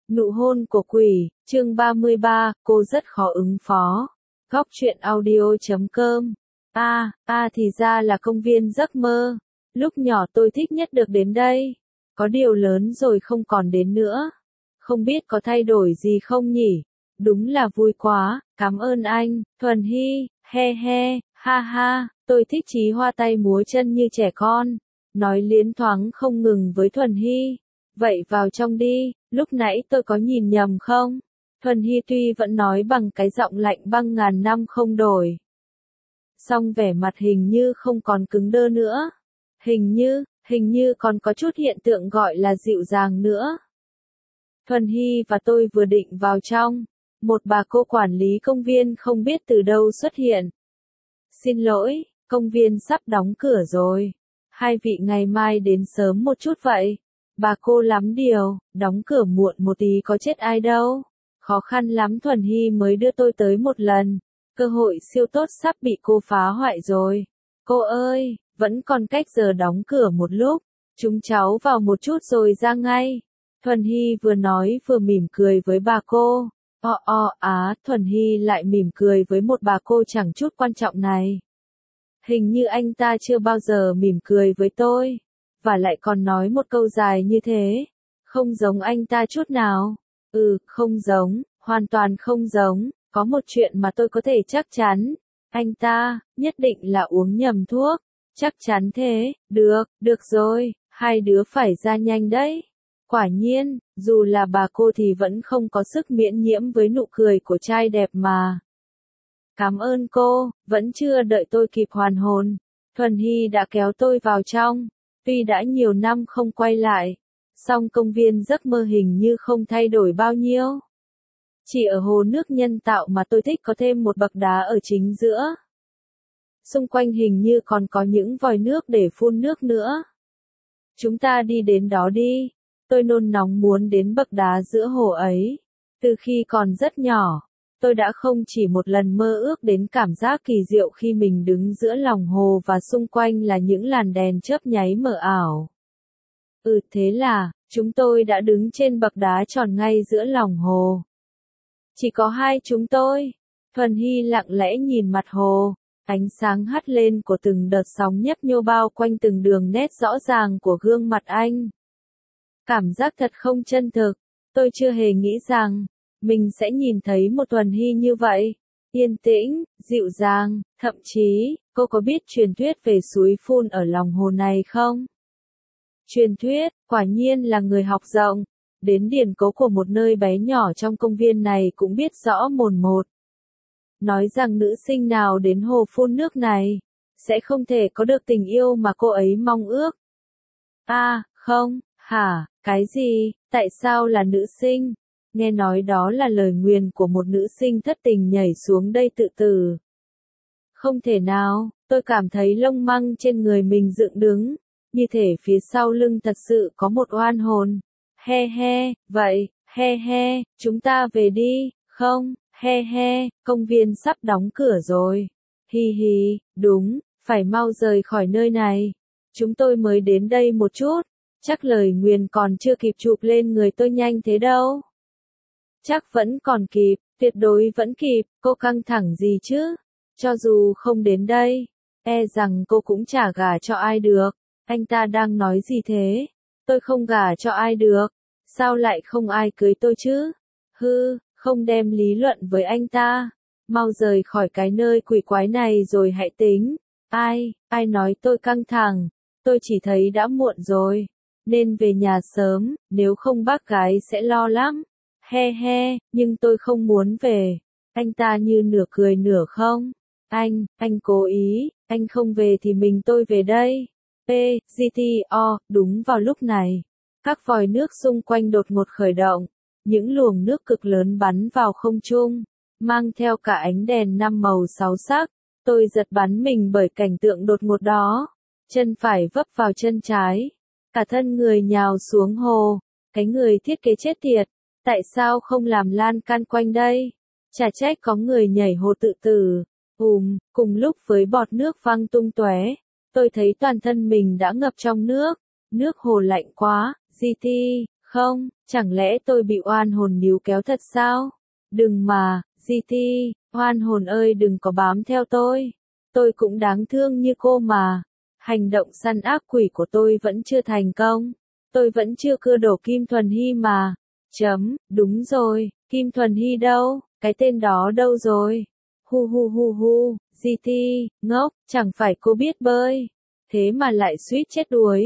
Nụ hôn của quỷ, chương 33, cô rất khó ứng phó. Góc truyện audio.com. Thì ra là công viên giấc mơ. Lúc nhỏ tôi thích nhất được đến đây. Có điều lớn rồi không còn đến nữa. Không biết có thay đổi gì không nhỉ? Đúng là vui quá, cảm ơn anh, Thuần Hy, he he, ha ha, tôi thích chí hoa tay múa chân như trẻ con. Nói liến thoáng không ngừng với Thuần Hy. Vậy vào trong đi, lúc nãy tôi có nhìn nhầm không? Thuần Hy tuy vẫn nói bằng cái giọng lạnh băng ngàn năm không đổi. Song vẻ mặt hình như không còn cứng đơ nữa. Hình như còn có chút hiện tượng gọi là dịu dàng nữa. Thuần Hy và tôi vừa định vào trong. Một bà cô quản lý công viên không biết từ đâu xuất hiện. Xin lỗi, công viên sắp đóng cửa rồi. Hai vị ngày mai đến sớm một chút vậy. Bà cô lắm điều, đóng cửa muộn một tí có chết ai đâu. Khó khăn lắm Thuần Hy mới đưa tôi tới một lần. Cơ hội siêu tốt sắp bị cô phá hoại rồi. Cô ơi, vẫn còn cách giờ đóng cửa một lúc. Chúng cháu vào một chút rồi ra ngay. Thuần Hy vừa nói vừa mỉm cười với bà cô. Thuần Hy lại mỉm cười với một bà cô chẳng chút quan trọng này. Hình như anh ta chưa bao giờ mỉm cười với tôi. Và lại còn nói một câu dài như thế. Không giống anh ta chút nào. Không giống, hoàn toàn không giống. Có một chuyện mà tôi có thể chắc chắn. Anh ta, nhất định là uống nhầm thuốc. Chắc chắn thế, được rồi, hai đứa phải ra nhanh đấy. Quả nhiên, dù là bà cô thì vẫn không có sức miễn nhiễm với nụ cười của trai đẹp mà. Cảm ơn cô, vẫn chưa đợi tôi kịp hoàn hồn. Thuần Hy đã kéo tôi vào trong. Tuy đã nhiều năm không quay lại, song công viên giấc mơ hình như không thay đổi bao nhiêu. Chỉ ở hồ nước nhân tạo mà tôi thích có thêm một bậc đá ở chính giữa. Xung quanh hình như còn có những vòi nước để phun nước nữa. Chúng ta đi đến đó đi. Tôi nôn nóng muốn đến bậc đá giữa hồ ấy. Từ khi còn rất nhỏ, tôi đã không chỉ một lần mơ ước đến cảm giác kỳ diệu khi mình đứng giữa lòng hồ và xung quanh là những làn đèn chớp nháy mờ ảo. Thế là, chúng tôi đã đứng trên bậc đá tròn ngay giữa lòng hồ. Chỉ có hai chúng tôi. Thuần Hy lặng lẽ nhìn mặt hồ. Ánh sáng hắt lên của từng đợt sóng nhấp nhô bao quanh từng đường nét rõ ràng của gương mặt anh. Cảm giác thật không chân thực. Tôi chưa hề nghĩ rằng mình sẽ nhìn thấy một Thuần Hy như vậy. Yên tĩnh, dịu dàng, thậm chí, cô có biết truyền thuyết về suối phun ở lòng hồ này không? Truyền thuyết, quả nhiên là người học rộng. Đến điển cố của một nơi bé nhỏ trong công viên này cũng biết rõ mồn một. Nói rằng nữ sinh nào đến hồ phun nước này, sẽ không thể có được tình yêu mà cô ấy mong ước. Không, hả, cái gì, tại sao là nữ sinh? Nghe nói đó là lời nguyền của một nữ sinh thất tình nhảy xuống đây tự tử. Không thể nào, tôi cảm thấy lông măng trên người mình dựng đứng, như thể phía sau lưng thật sự có một oan hồn. Vậy, chúng ta về đi, không, công viên sắp đóng cửa rồi. Đúng, phải mau rời khỏi nơi này. Chúng tôi mới đến đây một chút, chắc lời nguyền còn chưa kịp chụp lên người tôi nhanh thế đâu. Chắc vẫn còn kịp, tuyệt đối vẫn kịp, cô căng thẳng gì chứ? Cho dù không đến đây, rằng cô cũng chả gả cho ai được. Anh ta đang nói gì thế? Tôi không gả cho ai được. Sao lại không ai cưới tôi chứ? Không đem lý luận với anh ta. Mau rời khỏi cái nơi quỷ quái này rồi hãy tính. Ai nói tôi căng thẳng? Tôi chỉ thấy đã muộn rồi. Nên về nhà sớm, nếu không bác gái sẽ lo lắm. Nhưng tôi không muốn về. Anh ta như nửa cười nửa không. Anh cố ý, anh không về thì tôi về đây. Đúng vào lúc này. Các vòi nước xung quanh đột ngột khởi động. Những luồng nước cực lớn bắn vào không trung, mang theo cả ánh đèn 5 màu 6 sắc. Tôi giật bắn mình bởi cảnh tượng đột ngột đó. Chân phải vấp vào chân trái. Cả thân người nhào xuống hồ. Cái người thiết kế chết tiệt. Tại sao không làm lan can quanh đây? Chả trách có người nhảy hồ tự tử. Cùng lúc với bọt nước văng tung tóe, tôi thấy toàn thân mình đã ngập trong nước. Nước hồ lạnh quá, Không, chẳng lẽ tôi bị oan hồn níu kéo thật sao? Đừng mà, GT, oan hồn ơi đừng có bám theo tôi. Tôi cũng đáng thương như cô mà. Hành động săn ác quỷ của tôi vẫn chưa thành công. Tôi vẫn chưa cưa đổ Kim Thuần Hy mà. Đúng rồi, Kim Thuần Hy đâu? Cái tên đó đâu rồi? Hu hu hu hu, GT, ngốc, chẳng phải cô biết bơi. Thế mà lại suýt chết đuối.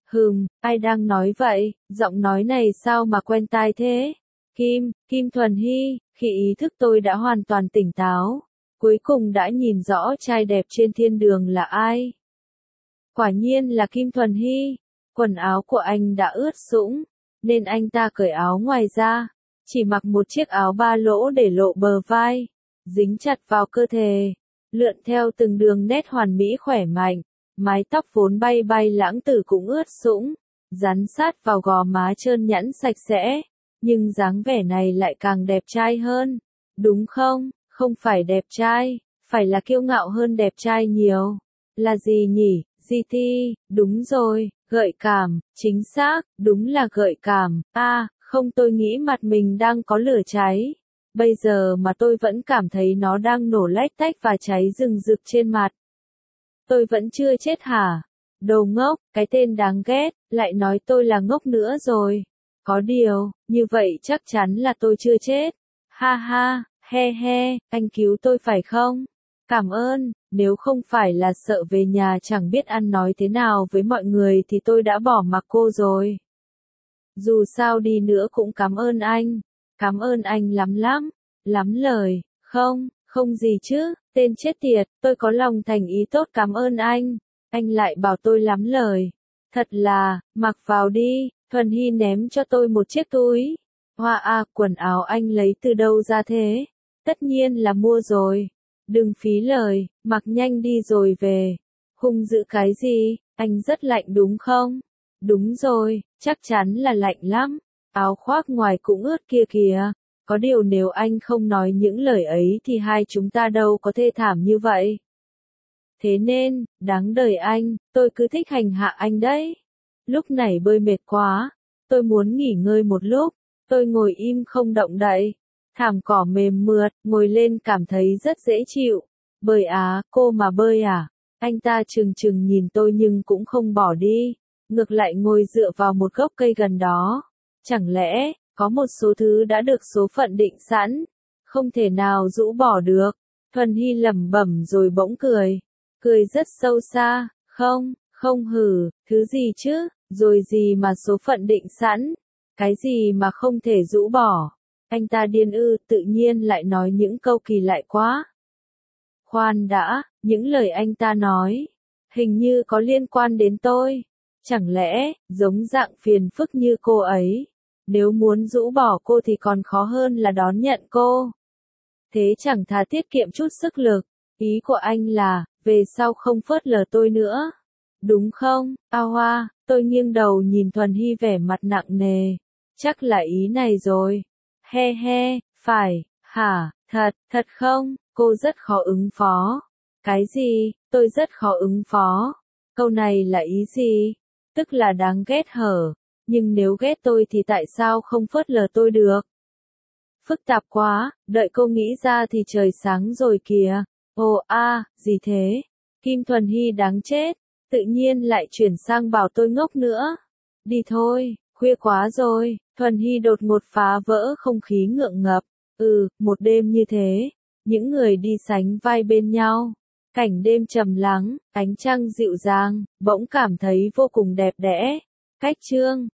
Ai đang nói vậy? Giọng nói này sao mà quen tai thế? Kim Thuần Hy, khi ý thức tôi đã hoàn toàn tỉnh táo. Cuối cùng đã nhìn rõ trai đẹp trên thiên đường là ai. Quả nhiên là Kim Thuần Hy. Quần áo của anh đã ướt sũng, nên anh ta cởi áo ngoài ra. Chỉ mặc một chiếc áo ba lỗ để lộ bờ vai, dính chặt vào cơ thể, lượn theo từng đường nét hoàn mỹ khỏe mạnh. Mái tóc vốn bay bay lãng tử cũng ướt sũng, dán sát vào gò má trơn nhẵn sạch sẽ. Nhưng dáng vẻ này lại càng đẹp trai hơn. Đúng không? Không phải đẹp trai, phải là kiêu ngạo hơn đẹp trai nhiều. Là gì nhỉ? GT, đúng rồi, gợi cảm, chính xác, đúng là gợi cảm. Không, tôi nghĩ mặt mình đang có lửa cháy. Bây giờ mà tôi vẫn cảm thấy nó đang nổ lách tách và cháy rừng rực trên mặt. Tôi vẫn chưa chết hả? Đồ ngốc, cái tên đáng ghét, lại nói tôi là ngốc nữa rồi. Có điều, như vậy chắc chắn là tôi chưa chết. Ha ha, he, anh cứu tôi phải không? Cảm ơn, nếu không phải là sợ về nhà chẳng biết ăn nói thế nào với mọi người thì tôi đã bỏ mặc cô rồi. Dù sao đi nữa cũng cảm ơn anh lắm lời, không gì chứ, tên chết tiệt, tôi có lòng thành ý tốt cảm ơn anh lại bảo tôi lắm lời. Thật là, mặc vào đi, Thuần Hy ném cho tôi một chiếc túi. Quần áo anh lấy từ đâu ra thế? Tất nhiên là mua rồi. Đừng phí lời, mặc nhanh đi rồi về. Hung dữ cái gì, anh rất lạnh đúng không? Đúng rồi, chắc chắn là lạnh lắm. Áo khoác ngoài cũng ướt kia kìa. Có điều nếu anh không nói những lời ấy thì hai chúng ta đâu có thê thảm như vậy. Thế nên, đáng đời anh, tôi cứ thích hành hạ anh đấy. Lúc này bơi mệt quá, tôi muốn nghỉ ngơi một lúc, tôi ngồi im không động đậy. Thảm cỏ mềm mượt, ngồi lên cảm thấy rất dễ chịu. Bơi cô mà bơi à? Anh ta trừng trừng nhìn tôi nhưng cũng không bỏ đi, ngược lại ngồi dựa vào một gốc cây gần đó. Chẳng lẽ, có một số thứ đã được số phận định sẵn, không thể nào rũ bỏ được. Thuần Hy lẩm bẩm rồi bỗng cười rất sâu xa, không thứ gì chứ, rồi gì mà số phận định sẵn, cái gì mà không thể rũ bỏ. Anh ta điên tự nhiên lại nói những câu kỳ lạ quá. Khoan đã, những lời anh ta nói, hình như có liên quan đến tôi. Chẳng lẽ, giống dạng phiền phức như cô ấy, nếu muốn rũ bỏ cô thì còn khó hơn là đón nhận cô. Thế chẳng thà tiết kiệm chút sức lực, ý của anh là, về sau không phớt lờ tôi nữa. Đúng không, tôi nghiêng đầu nhìn Thuần Hy vẻ mặt nặng nề. Chắc là ý này rồi. He, phải, hả, thật không, cô rất khó ứng phó. Cái gì, tôi rất khó ứng phó. Câu này là ý gì? Tức là đáng ghét hở. Nhưng nếu ghét tôi thì tại sao không phớt lờ tôi được? Phức tạp quá, đợi cô nghĩ ra thì trời sáng rồi kìa. Gì thế? Kim Thuần Hy đáng chết, tự nhiên lại chuyển sang bảo tôi ngốc nữa. Đi thôi, khuya quá rồi. Thuần Hy đột ngột phá vỡ không khí ngượng ngập. Một đêm như thế, những người đi sánh vai bên nhau. Cảnh đêm trầm lắng, ánh trăng dịu dàng, bỗng cảm thấy vô cùng đẹp đẽ. Cách chương